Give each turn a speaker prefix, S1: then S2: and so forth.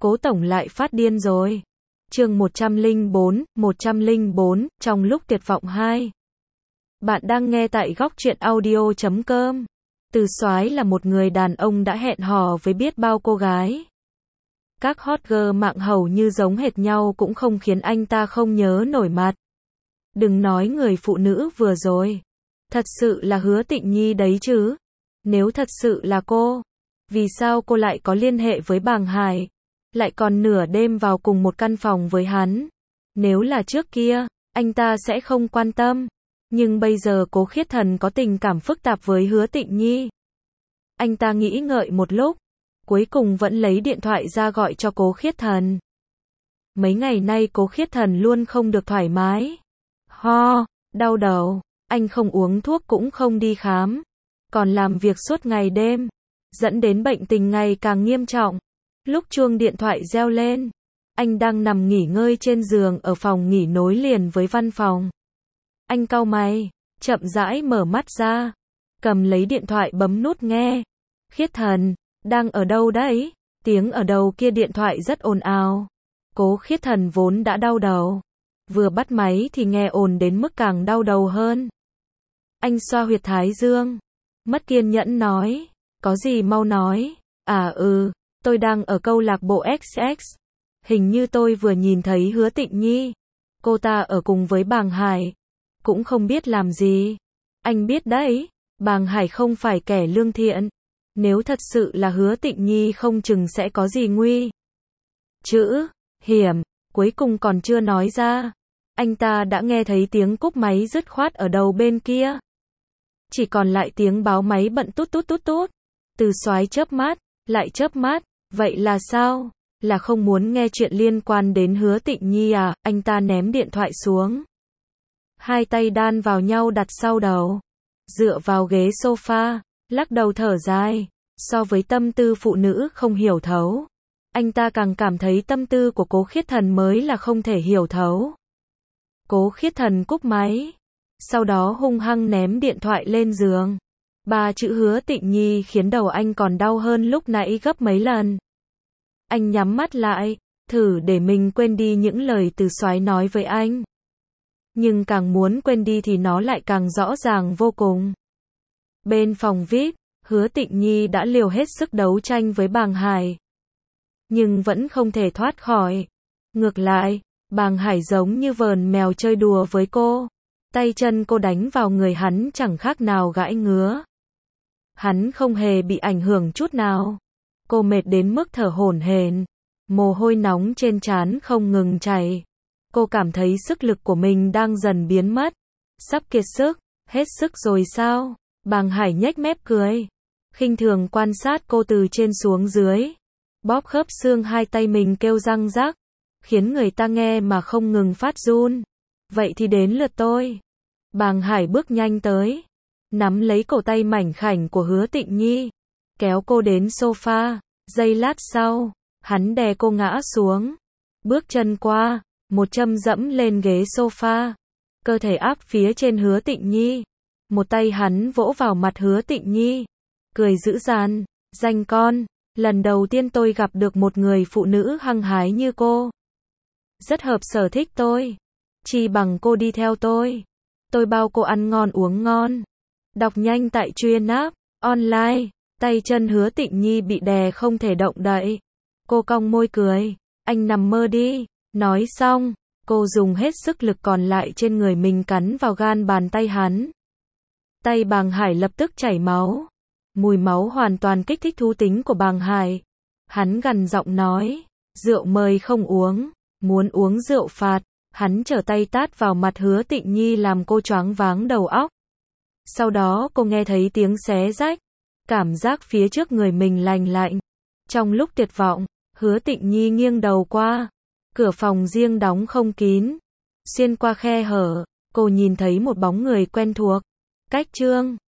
S1: Cố tổng lại phát điên rồi. Chương 104, trong lúc tuyệt vọng 2. Bạn đang nghe tại góc truyện audio.com. Từ Soái là một người đàn ông đã hẹn hò với biết bao cô gái. Các hot girl mạng hầu như giống hệt nhau cũng không khiến anh ta không nhớ nổi mặt. Đừng nói người phụ nữ vừa rồi. Thật sự là Hứa Tịnh Nhi đấy chứ. Nếu thật sự là cô, vì sao cô lại có liên hệ với Bàng Hải? Lại còn nửa đêm vào cùng một căn phòng với hắn. Nếu là trước kia, anh ta sẽ không quan tâm. Nhưng bây giờ Cố Khiết Thần có tình cảm phức tạp với Hứa Tịnh Nhi. Anh ta nghĩ ngợi một lúc, cuối cùng vẫn lấy điện thoại ra gọi cho Cố Khiết Thần. Mấy ngày nay Cố Khiết Thần luôn không được thoải mái. Ho, đau đầu, anh không uống thuốc cũng không đi khám. Còn làm việc suốt ngày đêm, dẫn đến bệnh tình ngày càng nghiêm trọng. Lúc chuông điện thoại reo lên, anh đang nằm nghỉ ngơi trên giường ở phòng nghỉ nối liền với văn phòng. Anh cau mày, chậm rãi mở mắt ra, cầm lấy điện thoại bấm nút nghe. Khiết Thần, đang ở đâu đấy? Tiếng ở đầu kia điện thoại rất ồn ào. Cố Khiết Thần vốn đã đau đầu, vừa bắt máy thì nghe ồn đến mức càng đau đầu hơn. Anh xoa huyệt thái dương, mất kiên nhẫn nói, có gì mau nói. Tôi đang ở câu lạc bộ XX. Hình như tôi vừa nhìn thấy Hứa Tịnh Nhi. Cô ta ở cùng với Bàng Hải. Cũng không biết làm gì. Anh biết đấy, Bàng Hải không phải kẻ lương thiện. Nếu thật sự là Hứa Tịnh Nhi không chừng sẽ có gì nguy. Chữ, hiểm, cuối cùng còn chưa nói ra. Anh ta đã nghe thấy tiếng cúp máy dứt khoát ở đầu bên kia. Chỉ còn lại tiếng báo máy bận tút tút tút tút. Từ Soái chớp mắt, lại chớp mắt. Vậy là sao? Là không muốn nghe chuyện liên quan đến Hứa Tịnh Nhi à? Anh ta ném điện thoại xuống. Hai tay đan vào nhau đặt sau đầu. Dựa vào ghế sofa, lắc đầu thở dài. So với tâm tư phụ nữ không hiểu thấu, anh ta càng cảm thấy tâm tư của Cố Khiết Thần mới là không thể hiểu thấu. Cố Khiết Thần cúp máy. Sau đó hung hăng ném điện thoại lên giường. Ba chữ Hứa Tịnh Nhi khiến đầu anh còn đau hơn lúc nãy gấp mấy lần. Anh nhắm mắt lại, thử để mình quên đi những lời Từ Soái nói với anh. Nhưng càng muốn quên đi thì nó lại càng rõ ràng vô cùng. Bên phòng VIP, Hứa Tịnh Nhi đã liều hết sức đấu tranh với Bàng Hải. Nhưng vẫn không thể thoát khỏi. Ngược lại, Bàng Hải giống như vờn mèo chơi đùa với cô. Tay chân cô đánh vào người hắn chẳng khác nào gãi ngứa. Hắn không hề bị ảnh hưởng chút nào. Cô mệt đến mức thở hổn hển, mồ hôi nóng trên trán không ngừng chảy. Cô cảm thấy sức lực của mình đang dần biến mất. Sắp kiệt sức, hết sức rồi sao? Bàng Hải nhếch mép cười, khinh thường quan sát cô từ trên xuống dưới. Bóp khớp xương hai tay mình kêu răng rắc, khiến người ta nghe mà không ngừng phát run. Vậy thì đến lượt tôi. Bàng Hải bước nhanh tới, nắm lấy cổ tay mảnh khảnh của Hứa Tịnh Nhi, kéo cô đến sofa. Giây lát sau, hắn đè cô ngã xuống, bước chân qua, một châm dẫm lên ghế sofa, cơ thể áp phía trên Hứa Tịnh Nhi. Một tay hắn vỗ vào mặt Hứa Tịnh Nhi, cười dữ dằn, danh con, lần đầu tiên tôi gặp được một người phụ nữ hăng hái như cô. Rất hợp sở thích tôi, chi bằng cô đi theo tôi bao cô ăn ngon uống ngon. Đọc nhanh tại Truy Nap online. Tay chân Hứa Tịnh Nhi bị đè không thể động đậy. Cô cong môi cười, anh nằm mơ đi. Nói xong, cô dùng hết sức lực còn lại trên người mình cắn vào gan bàn tay hắn. Tay Bàng Hải lập tức chảy máu. Mùi máu hoàn toàn kích thích thú tính của Bàng Hải. Hắn gằn giọng nói, rượu mời không uống, muốn uống rượu phạt. Hắn trở tay tát vào mặt Hứa Tịnh Nhi làm cô choáng váng đầu óc. Sau đó cô nghe thấy tiếng xé rách. Cảm giác phía trước người mình lành lạnh. Trong lúc tuyệt vọng, Hứa Tịnh Nhi nghiêng đầu qua. Cửa phòng riêng đóng không kín. Xuyên qua khe hở, cô nhìn thấy một bóng người quen thuộc. Cách Trương.